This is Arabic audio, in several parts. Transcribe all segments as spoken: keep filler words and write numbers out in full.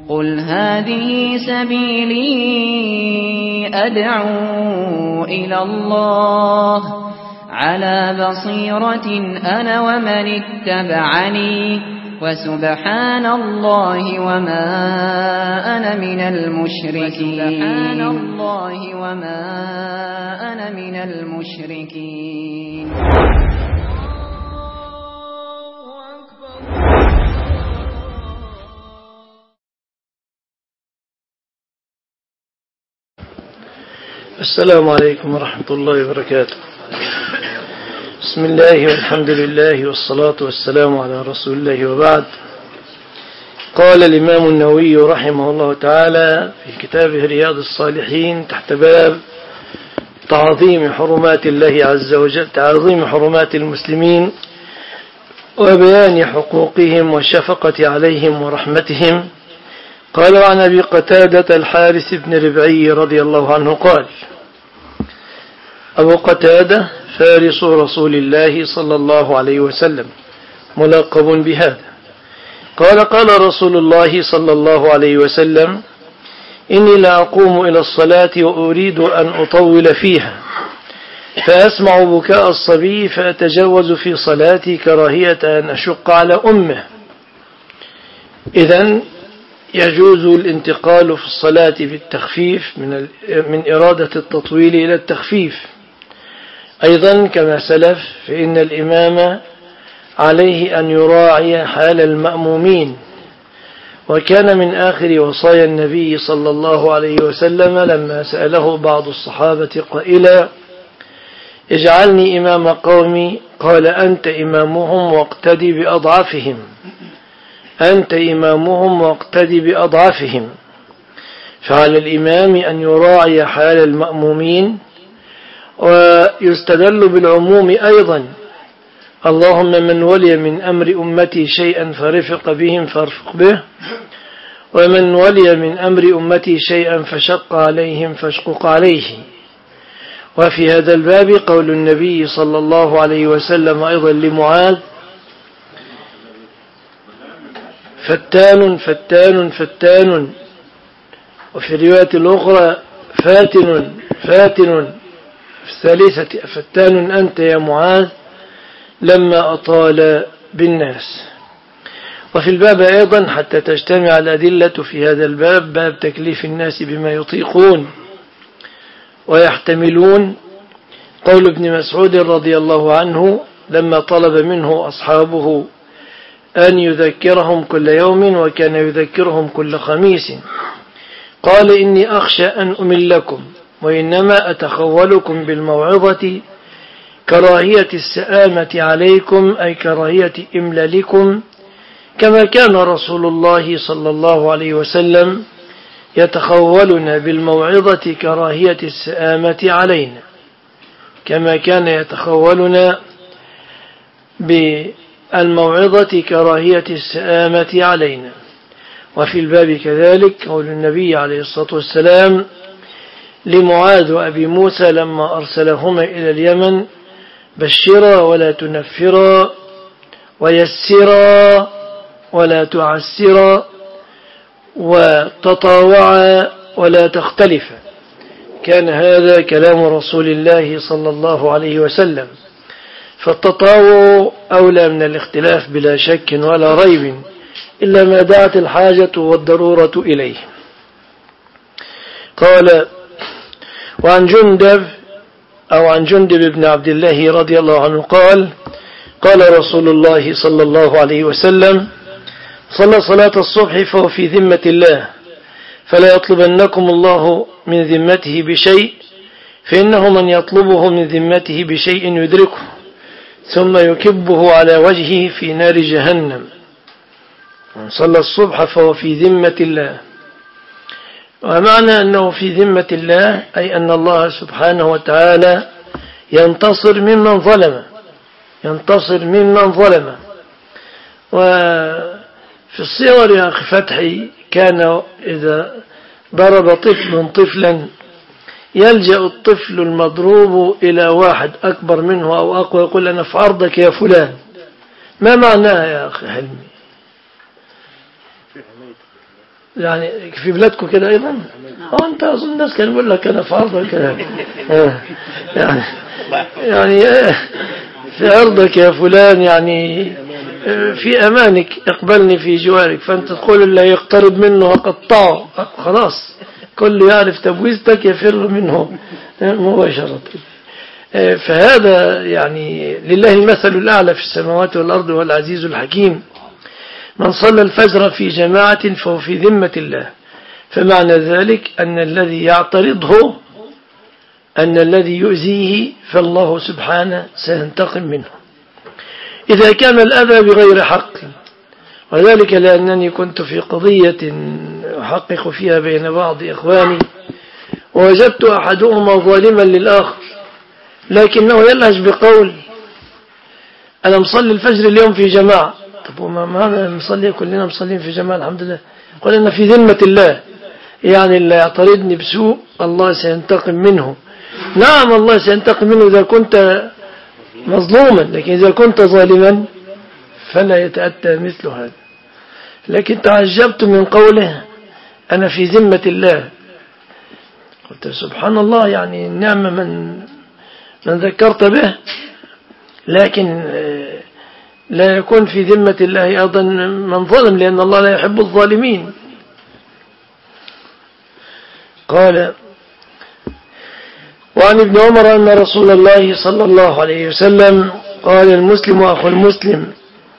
قل هذه سبيلي أدعو إلى الله على بصيرة أنا ومن اتبعني وسبحان الله وما أنا من المشركين سبحان الله وما أنا من المشركين. السلام عليكم ورحمة الله وبركاته. بسم الله والحمد لله والصلاة والسلام على رسول الله وبعد. قال الإمام النووي رحمه الله تعالى في كتابه رياض الصالحين تحت باب تعظيم حرمات الله عز وجل، تعظيم حرمات المسلمين وبيان حقوقهم والشفقة عليهم ورحمتهم. قال عن أبي قتادة الحارث بن ربعي رضي الله عنه قال: أبو قتادة فارس رسول الله صلى الله عليه وسلم ملقب بهذا، قال: قال رسول الله صلى الله عليه وسلم: إني لا أقوم إلى الصلاة وأريد أن أطول فيها فأسمع بكاء الصبي فأتجوز في صلاتي كراهية أن أشق على أمه. إذن يجوز الانتقال في الصلاة بالتخفيف من من إرادة التطويل إلى التخفيف. أيضا كما سلف فإن الإمام عليه أن يراعي حال المأمومين، وكان من آخر وصايا النبي صلى الله عليه وسلم لما سأله بعض الصحابة قائلا: اجعلني إمام قومي، قال: أنت إمامهم واقتدي بأضعفهم، أنت إمامهم واقتدي بأضعفهم. فعلى الإمام أن يراعي حال المأمومين. ويستدل بالعموم أيضا: اللهم من ولي من أمر أمتي شيئا فرفق بهم فارفق به، ومن ولي من أمر أمتي شيئا فشق عليهم فاشقق عليه. وفي هذا الباب قول النبي صلى الله عليه وسلم أيضا لمعاذ: فتان فتان فتان، وفي الرواية الأخرى فاتن فاتن، في الثالثة فتان أنت يا معاذ لما أطال بالناس. وفي الباب أيضا حتى تجتمع الأدلة في هذا الباب، باب تكليف الناس بما يطيقون ويحتملون، قول ابن مسعود رضي الله عنه لما طلب منه أصحابه أن يذكرهم كل يوم وكان يذكرهم كل خميس، قال: إني أخشى أن أملكم وإنما أتخولكم بالموعظة كراهية السآمة عليكم، أي كراهية إملالكم، كما كان رسول الله صلى الله عليه وسلم يتخولنا بالموعظة كراهية السآمة علينا، كما كان يتخولنا بالموعظة كراهية السآمة علينا. وفي الباب كذلك قول النبي عليه الصلاة والسلام لمعاذ وأبي موسى لما أرسلهما إلى اليمن: بشرا ولا تنفرا، ويسرا ولا تعسرا، وتطاوعا ولا تختلفا. كان هذا كلام رسول الله صلى الله عليه وسلم، فالتطاوع أولى من الاختلاف بلا شك ولا ريب، إلا ما دعت الحاجة والضرورة إليه. قال: وعن جندب أو عن جندب بن عبد الله رضي الله عنه قال: قال رسول الله صلى الله عليه وسلم: صلى صلاة الصبح فهو في ذمة الله، فلا يطلبنكم الله من ذمته بشيء، فإنه من يطلبه من ذمته بشيء يدركه ثم يكبه على وجهه في نار جهنم. من صلى الصبح فهو في ذمة الله. ومعنى أنه في ذمة الله أي أن الله سبحانه وتعالى ينتصر ممن ظلم، ينتصر ممن ظلم. وفي الصور يا أخي فتحي كان إذا ضرب طفل طفلا يلجأ الطفل المضروب إلى واحد أكبر منه أو أقوى، يقول: أنا في عرضك يا فلان. ما معناها يا أخي حلمي؟ يعني في بلادكم كده أيضا؟ اه أنت أظن الناس كانوا يقول لك أنا في عرض الكلام يعني يعني في عرضك يا فلان، يعني في أمانك اقبلني في جوارك، فأنت تقول اللي يقترب منه أقطعه، خلاص كل يعرف تبويزتك يفر منه مباشرة. فهذا يعني لله المثل الأعلى في السماوات والأرض والعزيز الحكيم. من صلى الفجر في جماعة فهو في ذمة الله، فمعنى ذلك أن الذي يعترضه، أن الذي يؤذيه فالله سبحانه سينتقم منه إذا كان الأذى بغير حق. وذلك لأنني كنت في قضية أحقق فيها بين بعض إخواني، ووجدت أحدهما ظالما للآخر، لكنه يلهج بقول أنا مصلي الفجر اليوم في جماعة. طب وما هذا نصلي كلنا مصلين في جماعة الحمد لله. قال أنا في ذمة الله، يعني اللي يعترضني بسوء الله سينتقم منه. نعم الله سينتقم منه إذا كنت مظلوما، لكن إذا كنت ظالما فلا يتأتى مثل هذا. لكن تعجبت من قوله أنا في ذمة الله. قلت سبحان الله، يعني النعمة من من ذكرت به، لكن لا يكون في ذمة الله أيضا من ظلم، لأن الله لا يحب الظالمين. قال وعن ابن عمر أن رسول الله صلى الله عليه وسلم قال المسلم أخو المسلم،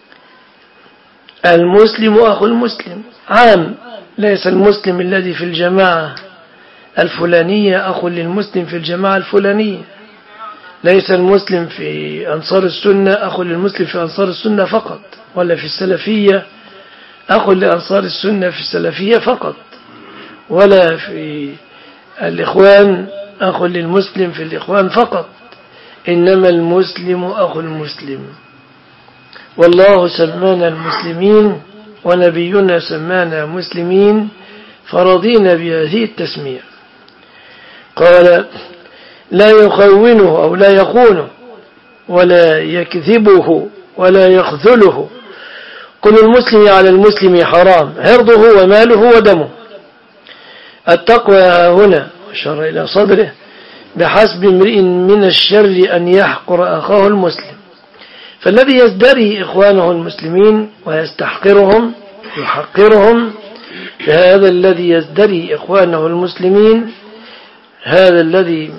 المسلم أخو المسلم عام، ليس المسلم الذي في الجماعة الفلانية أخو للمسلم في الجماعة الفلانية، ليس المسلم في أنصار السنة أخو للمسلم في أنصار السنة فقط، ولا في السلفية أخو لأنصار السنة في السلفية فقط، ولا في الإخوان أخو للمسلم في الإخوان فقط، إنما المسلم أخو المسلم. والله سمانا المسلمين ونبينا سمانا مسلمين فرضينا بهذه التسمية. قال لا يخونه أو لا يخونه ولا يكذبه ولا يخذله. كل المسلم على المسلم حرام، عرضه وماله ودمه. التقوى هنا أشار إلى صدره بحسب امرئ من الشر أن يحقر أخاه المسلم. فالذي يزدري إخوانه المسلمين ويستحقرهم يحقرهم، فهذا الذي يزدري إخوانه المسلمين، هذا الذي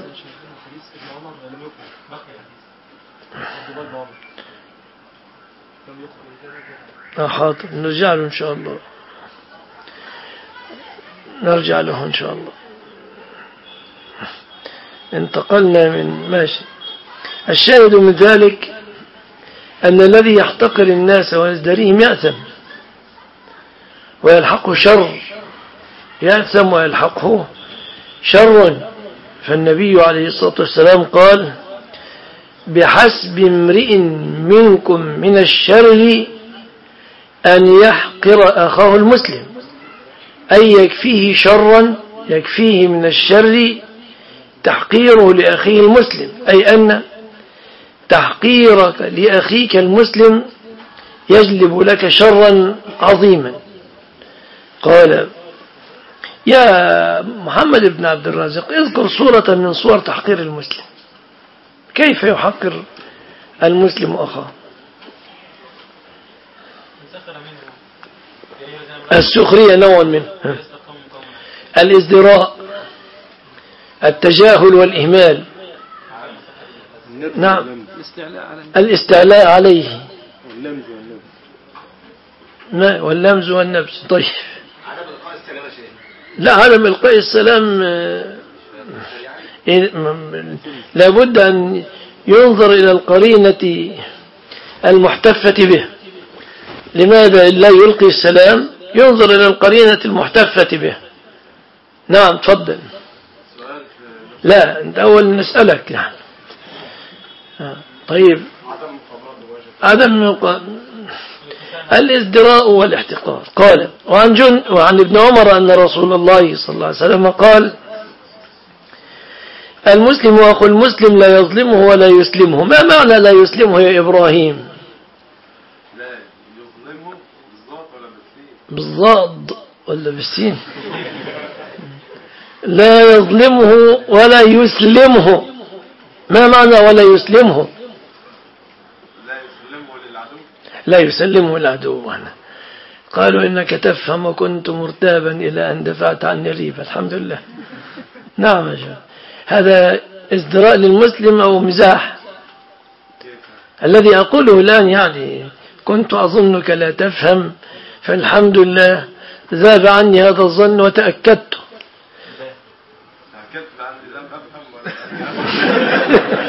حاضر نرجع له إن شاء الله، نرجع له إن شاء الله. انتقلنا من ماشي. الشاهد من ذلك أن الذي يحتقر الناس ويزدريهم يأثم ويلحقه شر، يأثم ويلحقه شر. فالنبي عليه الصلاة والسلام قال بحسب امرئ منكم من الشر أن يحقر أخاه المسلم، أي يكفيه شرا، يكفيه من الشر تحقيره لأخيه المسلم، أي أن تحقيرك لأخيك المسلم يجلب لك شرا عظيما. قال يا محمد بن عبد الرازق اذكر صورة من صور تحقير المسلم، كيف يحقر المسلم أخاه؟ السخرية نوع منه، الازدراء، التجاهل والإهمال، نعم، الاستعلاء عليه واللمز والنبز. طيب لا، عدم إلقاء السلام لابد أن ينظر إلى القرينة المحتفة به. لماذا لا يلقي السلام؟ ينظر إلى القرينة المحتفة به. نعم تفضل. لا أنت أول نسألك يعني. طيب عدم الازدراء والاحتقار. قال وعن, جن وعن ابن عمر أن رسول الله صلى الله عليه وسلم قال المسلم أخو المسلم لا يظلمه ولا يسلمه. ما معنى لا يسلمه يا إبراهيم؟ لا يظلمه بالضاد ولا بالضاد؟ بالضاد ولا بالسين؟ لا يظلمه ولا يسلمه. ما معنى ولا يسلمه؟ لا يسلمه للعدو. لا يسلمه للعدو. قالوا إنك تفهم وكنت مرتابا إلى أن دفعت عني الريبة. الحمد لله. نعم يا شيخ، هذا ازدراء للمسلم أو مزاح؟ الذي أقوله الآن يعني كنت أظنك لا تفهم، فالحمد لله ذاب عني هذا الظن وتأكدت. تأكدت عندي لم أفهم ولا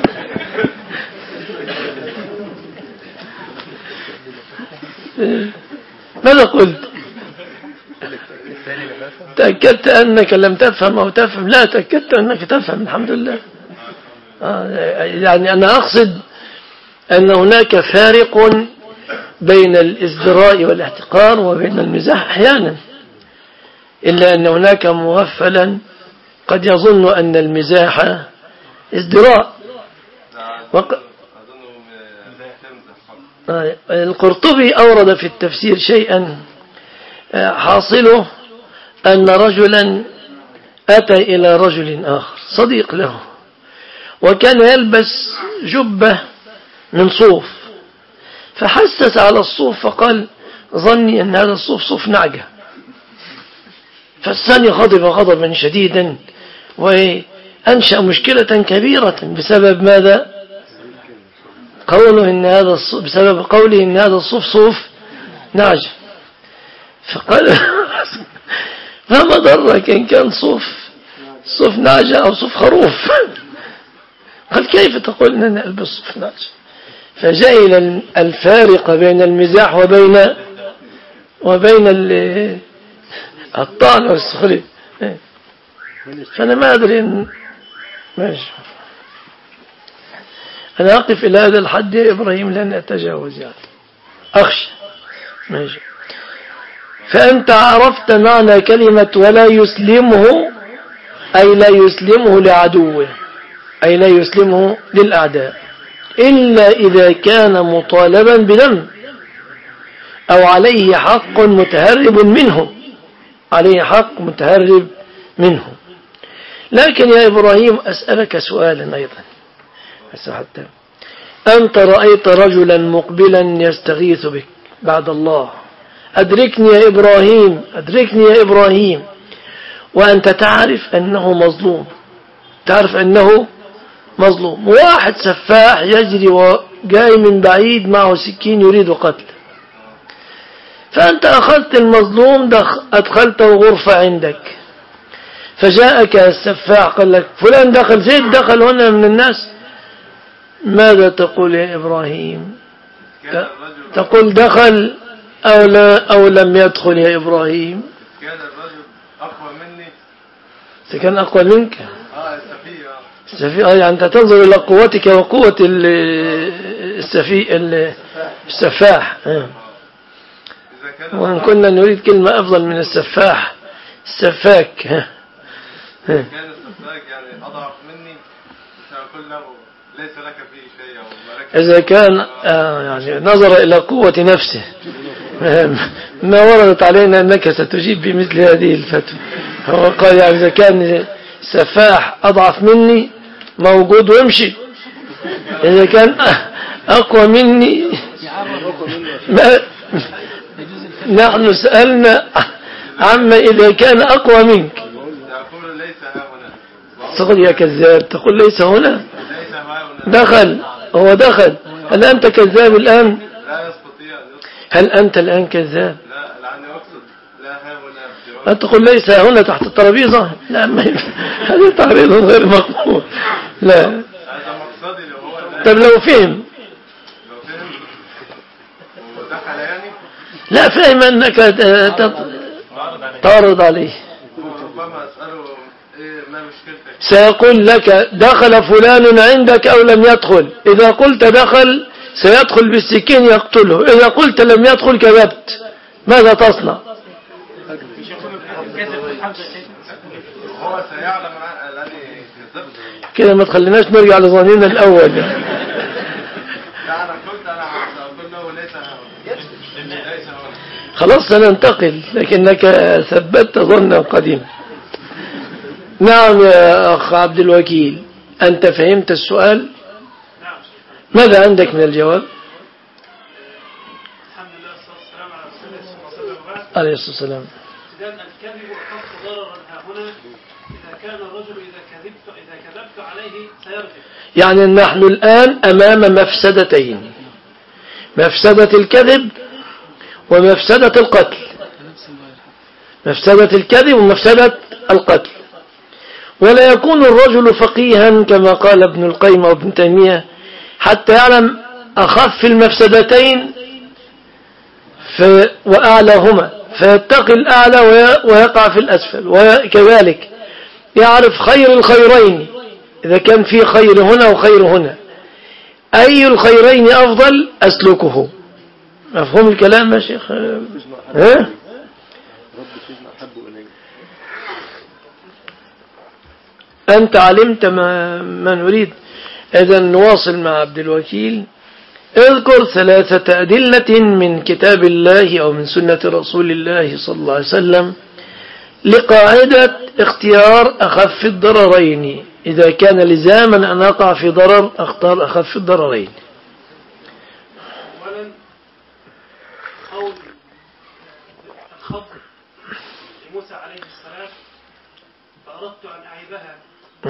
ماذا قلت؟ تأكدت أنك لم تفهم أو تفهم؟ لا، تأكدت أنك تفهم الحمد لله. آه يعني أنا أقصد أن هناك فارق بين الازدراء والاحتقار وبين المزاح أحيانا، إلا أن هناك مغفلا قد يظن أن المزاح ازدراء. وق... القرطبي أورد في التفسير شيئا حاصله أن رجلا أتى إلى رجل آخر صديق له، وكان يلبس جبة من صوف، فحسس على الصوف فقال ظني أن هذا الصوف صوف نعجة. فالثاني غضب غضبا شديدا وأنشأ مشكلة كبيرة بسبب ماذا؟ قوله إن هذا الصوف، بسبب قوله إن هذا الصوف صوف نعجة. فقال فما ضرك إن كان صوف صوف نعجة أو صوف خروف؟ قال كيف تقول أننا ألبس صوف نعجة؟ فجاء إلى الفارق بين المزاح وبين وبين الطعن والسخرية. فأنا ما أدري إن ماشي، أنا أقف إلى هذا الحد يا إبراهيم لن أتجاوز يعني أخشى. ماشي. فأنت عرفت معنى كلمة ولا يسلمه، أي لا يسلمه لعدوه، أي لا يسلمه للأعداء إلا إذا كان مطالبا بدم أو عليه حق متهرب منه، عليه حق متهرب منه. لكن يا إبراهيم أسألك سؤالا أيضا، حتى أنت رأيت رجلا مقبلا يستغيث بك بعد الله، أدركني يا إبراهيم، أدركني يا إبراهيم، وأنت تعرف أنه مظلوم، تعرف أنه مظلوم، واحد سفاح يجري وجاي من بعيد معه سكين يريد قتله، فأنت أخذت المظلوم أدخلته غرفة عندك، فجاءك السفاح قال لك فلان دخل، زيد دخل هنا من الناس، ماذا تقول يا إبراهيم؟ تقول دخل أو, لا أو لم يدخل يا إبراهيم؟ كان الرجل أقوى مني. كان أقوى منك؟ آه السفيه. السفيه يعني أنت تنظر إلى قوتك وقوة السفيه السفاح. وإن كنا نريد كلمة أفضل من السفاح، السفاك. كان السفاك يعني أضعف مني، سأقول له ليس لك فيه شيء. إذا كان آه يعني نظر إلى قوة نفسه، ما وردت علينا أنك ستجيب بمثل هذه الفتوى. هو قال يعني إذا كان سفاح أضعف مني موجود ويمشي، إذا كان أقوى مني ما نحن سألنا عما إذا كان أقوى منك. تقول ليس هنا. تقول يا كذاب، تقول ليس هنا، دخل، هو دخل. هل أنت كذاب الآن؟ لا يستطيع. هل أنت الآن كذاب؟ لا، لعني أقصد لا ها هنا. تقول ليس هنا تحت الترابيزة؟ لا، ما هذا تعريض غير مقبول. لا، هذا مقصدي. لو هو طب لو فهم لو فهم ودخل يعني لا، فهم أنك تعرض عليه. ربما أسأله إيه ما مشكلتك؟ سيقول لك دخل فلان عندك أو لم يدخل. إذا قلت دخل سيدخل بالسكين يقتله، إذا قلت لم يدخل كذبت. ماذا تصنع؟ هو سيعلم الذي كذبت. كده ما تخليناش نرجع لظنينا الأول. لا، أنا قلت أنا أقول له ليس هنا. ليس هنا. خلاص سننتقل، لكنك ثبتت ظنا قديما. نعم يا أخ عبد الوكيل، أنت فهمت السؤال؟ ماذا عندك من الجواب؟ الحمد لله والصلاة والسلام على رسول الله صلى الله عليه وسلم. عليه الصلاة والسلام. إذن الكذب أخف ضررا ها هنا إذا كان الرجل إذا كذبت إذا كذبت عليه سيرجع. يعني نحن الآن أمام مفسدتين، مفسدة الكذب ومفسدة القتل. مفسدة الكذب ومفسدة القتل. ولا يكون الرجل فقيها كما قال ابن القيم وابن تيمية حتى يعلم أخف المفسدتين وأعلاهما فيتقي الأعلى ويقع في الأسفل، وكذلك يعرف خير الخيرين إذا كان في خير هنا وخير هنا، أي الخيرين أفضل أسلكه. مفهوم الكلام يا شيخ؟ ها؟ أنت علمت ما, ما نريد. إذا نواصل مع عبد الوكيل. اذكر ثلاثة أدلة من كتاب الله أو من سنة رسول الله صلى الله عليه وسلم لقاعدة اختيار أخف الضررين. إذا كان لزاما أن أقع في ضرر أختار أخف الضررين. أولا قول الخضر لموسى عليه السلام فأردت أن أعيبها.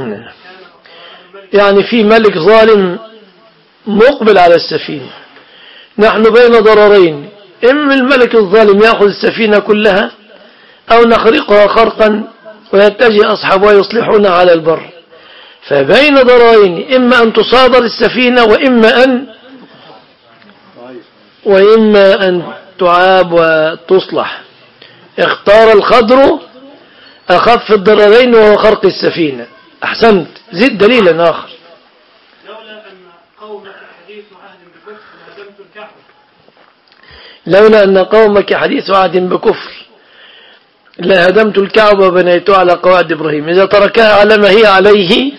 يعني في ملك ظالم مقبل على السفينة، نحن بين ضررين، إما الملك الظالم يأخذ السفينة كلها أو نخرقها خرقا ويتجه أصحابها يصلحون على البر، فبين ضررين، إما أن تصادر السفينة وإما أن وإما أن تعاب وتصلح. اختار الخضر أخف الضررين وهو خرق السفينة. أحسنت، زد دليلا آخر. لولا أن قومك حديث عهد بكفر لهدمت الكعبة. لولا أن قومك حديث عهد بكفر لهدمت الكعبة وبنيتها على قواعد إبراهيم. إذا تركها على ما هي عليه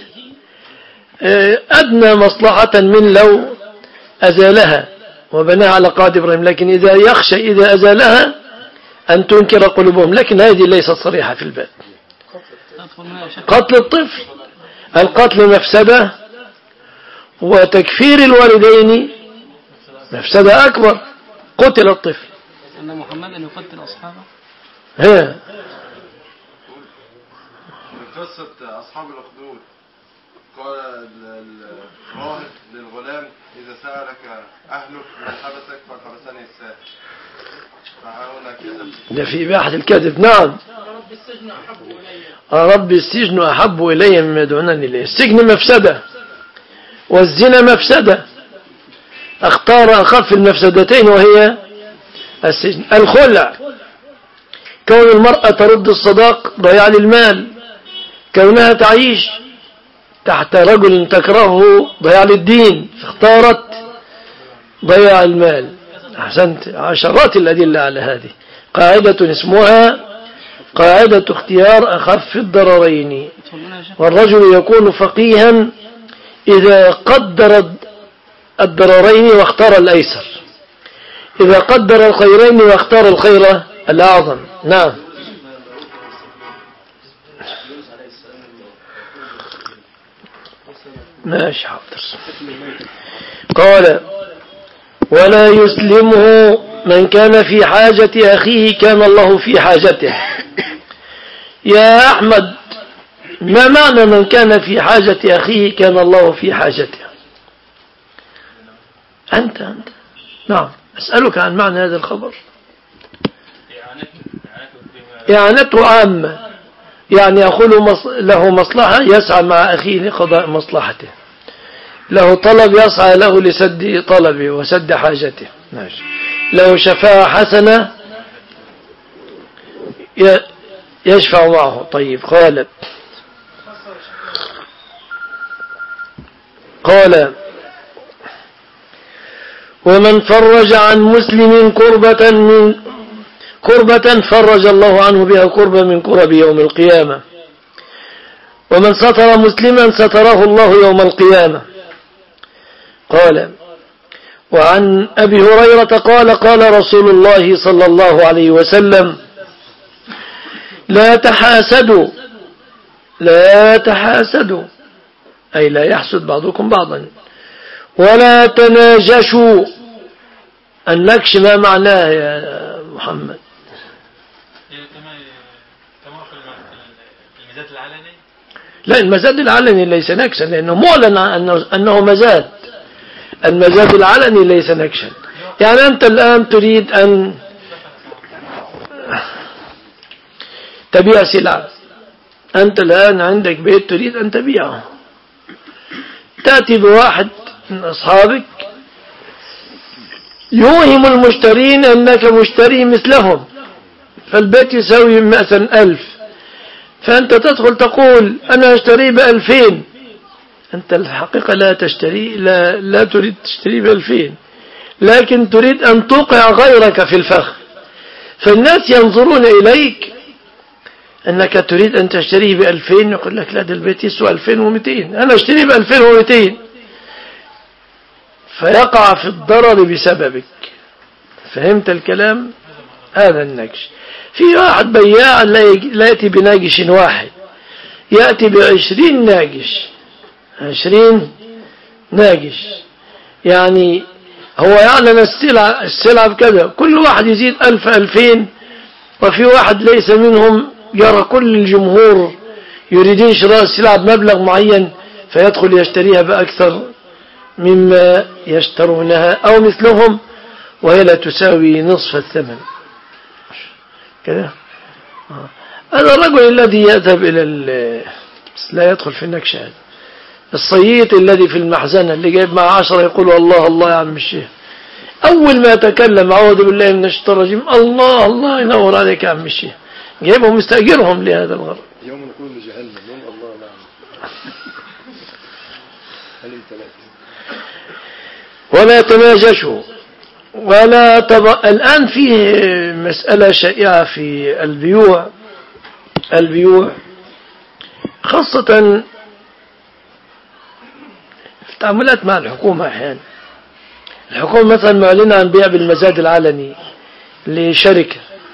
أدنى مصلحة من لو أزالها وبناها على قواعد إبراهيم، لكن إذا يخشى إذا أزالها أن تنكر قلوبهم، لكن هذه ليست صريحة في الباب. قتل الطفل، القتل مفسدة وتكفير الوالدين مفسدة أكبر. قتل الطفل أن محمدا يقتل أصحابه. ها قصة أصحاب الأخدود قال الراهب للغلام إذا سألك أهلك من حبسك فحبسني السائل. ده في إباحة الكذب. نعم. رب السجن أحب إلي مما يدعونني إليه. السجن مفسدة والزنا مفسدة، اختار أخف المفسدتين وهي السجن. الخلع، كون المرأة ترد الصداق ضياع للمال، كونها تعيش تحت رجل تكرهه ضياع للدين فاختارت ضياع المال. أحسنت، عشرات الأدلة على هذه. قاعدة اسمها قاعدة اختيار أخف الضررين. والرجل يكون فقيها إذا قدر الضررين واختار الأيسر، إذا قدر الخيرين واختار الخير الأعظم. نعم. ماشي حاضر. قال ولا يسلمه من كان في حاجة أخيه كان الله في حاجته. يا أحمد، ما معنى من كان في حاجة أخيه كان الله في حاجته؟ أنت أنت نعم، أسألك عن معنى هذا الخبر. إعانته عامة، يعني يأخذ له مصلحة يسعى مع أخيه لقضاء مصلحته، له طلب يسعى له لسد طلبه وسد حاجته. ماشي. له شفاعة حسنة يشفع معه. طيب. قال قال ومن فرج عن مسلم كربة من كربة فرج الله عنه بها كربة من كرب يوم القيامة. ومن ستر مسلما ستره الله يوم القيامة. قال وعن أبي هريرة قال قال رسول الله صلى الله عليه وسلم لا تحاسدوا لا تحاسدوا أي لا يحسد بعضكم بعضا ولا تناجشوا. النكش ما معناه يا محمد؟ المزاد العلني؟ لا، المزاد العلني ليس نكشا لأنه معلن أنه مزاد. المزاد العلني ليس نكشا. يعني أنت الآن تريد أن تبيع سلعة، أنت الآن عندك بيت تريد أن تبيعه، تأتي بواحد من أصحابك يوهم المشترين أنك مشتري مثلهم، فالبيت يساوي مثلا ألف، فأنت تدخل تقول أنا أشتري بألفين، أنت الحقيقة لا تشتري لا, لا تريد تشتري بألفين، لكن تريد أن توقع غيرك في الفخ، فالناس ينظرون إليك أنك تريد أن تشتريه بألفين، يقول لك لا، ده البيت يسوى ألفين ومئتين، أنا أشتري بألفين ومئتين، فيقع في الضرر بسببك. فهمت الكلام؟ هذا النكش. في واحد بياع لا يأتي بناقش واحد، يأتي بعشرين ناقش، عشرين ناقش، يعني هو يعلن السلعة السلعة بكذا، كل واحد يزيد ألف ألفين، وفي واحد ليس منهم يرى كل الجمهور يريدين شراء السلعة بمبلغ معين فيدخل يشتريها بأكثر مما يشترونها أو مثلهم وهي لا تساوي نصف الثمن كذا. هذا الرجل الذي يذهب إلى لا يدخل في النكش. هذا الصييط الذي في المحزنة اللي جايب مع عشرة يقول الله الله يا عم الشيخ، أول ما يتكلم أعوذ بالله من الشيطان الرجيم الله الله ينور عليك يا عم الشيخ، جايبهم مستأجرهم لهذا الغرض. يوم نكون لجهنم يوم الله نعم. ولا تناجشوا ولا تب... الآن فيه مسألة شائعة في البيوع البيوع خاصة في التعاملات مع الحكومة. أحيانا الحكومة مثلا معلنة عن بيع بالمزاد العلني لشركة،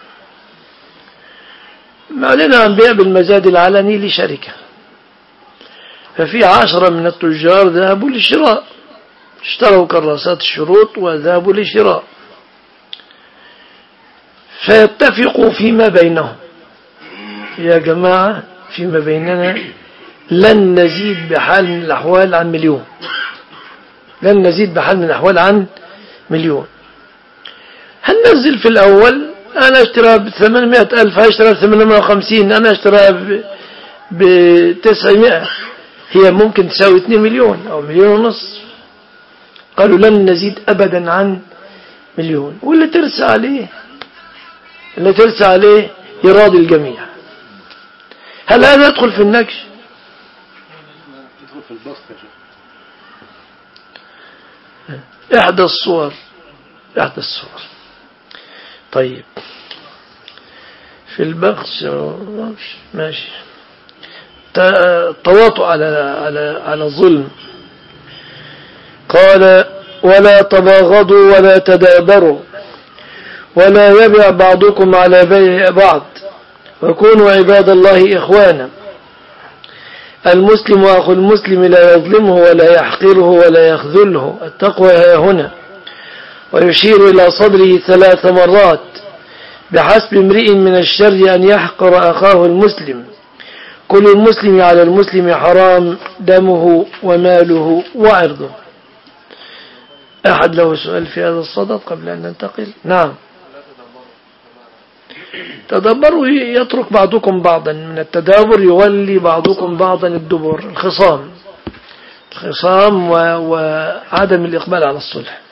معلنة عن بيع بالمزاد العلني لشركة، ففي عشرة من التجار ذهبوا للشراء، اشتروا كراسات الشروط وذهبوا للشراء، فيتفقوا فيما بينهم يا جماعة فيما بيننا لن نزيد بحال من الأحوال عن مليون، لن نزيد بحال من الأحوال عن مليون. هننزل في الأول أنا اشتريها بثمانمائة ألف، هاشتريها بثمانمائة وخمسين، أنا اشتريها بتسعمائة، هي ممكن تساوي اثنين مليون أو مليون ونص. قالوا لن نزيد أبدا عن مليون، واللي ترسى عليه اللي ترسى عليه يراضي الجميع. هل هذا يدخل في النكش؟ يدخل في البسط يا شيخ. إحدى الصور إحدى الصور. طيب في البخس ماشي. التواطؤ على على على الظلم. قال ولا تباغضوا ولا تدابروا ولا يبع بعضكم على بيع بعض وكونوا عباد الله إخوانا. المسلم أخو المسلم لا يظلمه ولا يحقره ولا يخذله. التقوى ها هنا. ويشير إلى صدره ثلاث مرات بحسب امرئ من الشر أن يحقر أخاه المسلم. كل المسلم على المسلم حرام دمه وماله وعرضه. أحد له سؤال في هذا الصدد قبل أن ننتقل؟ نعم. تدبروا يترك بعضكم بعضا، من التدابر يولي بعضكم بعضا الدبر، الخصام الخصام وعدم الإقبال على الصلح.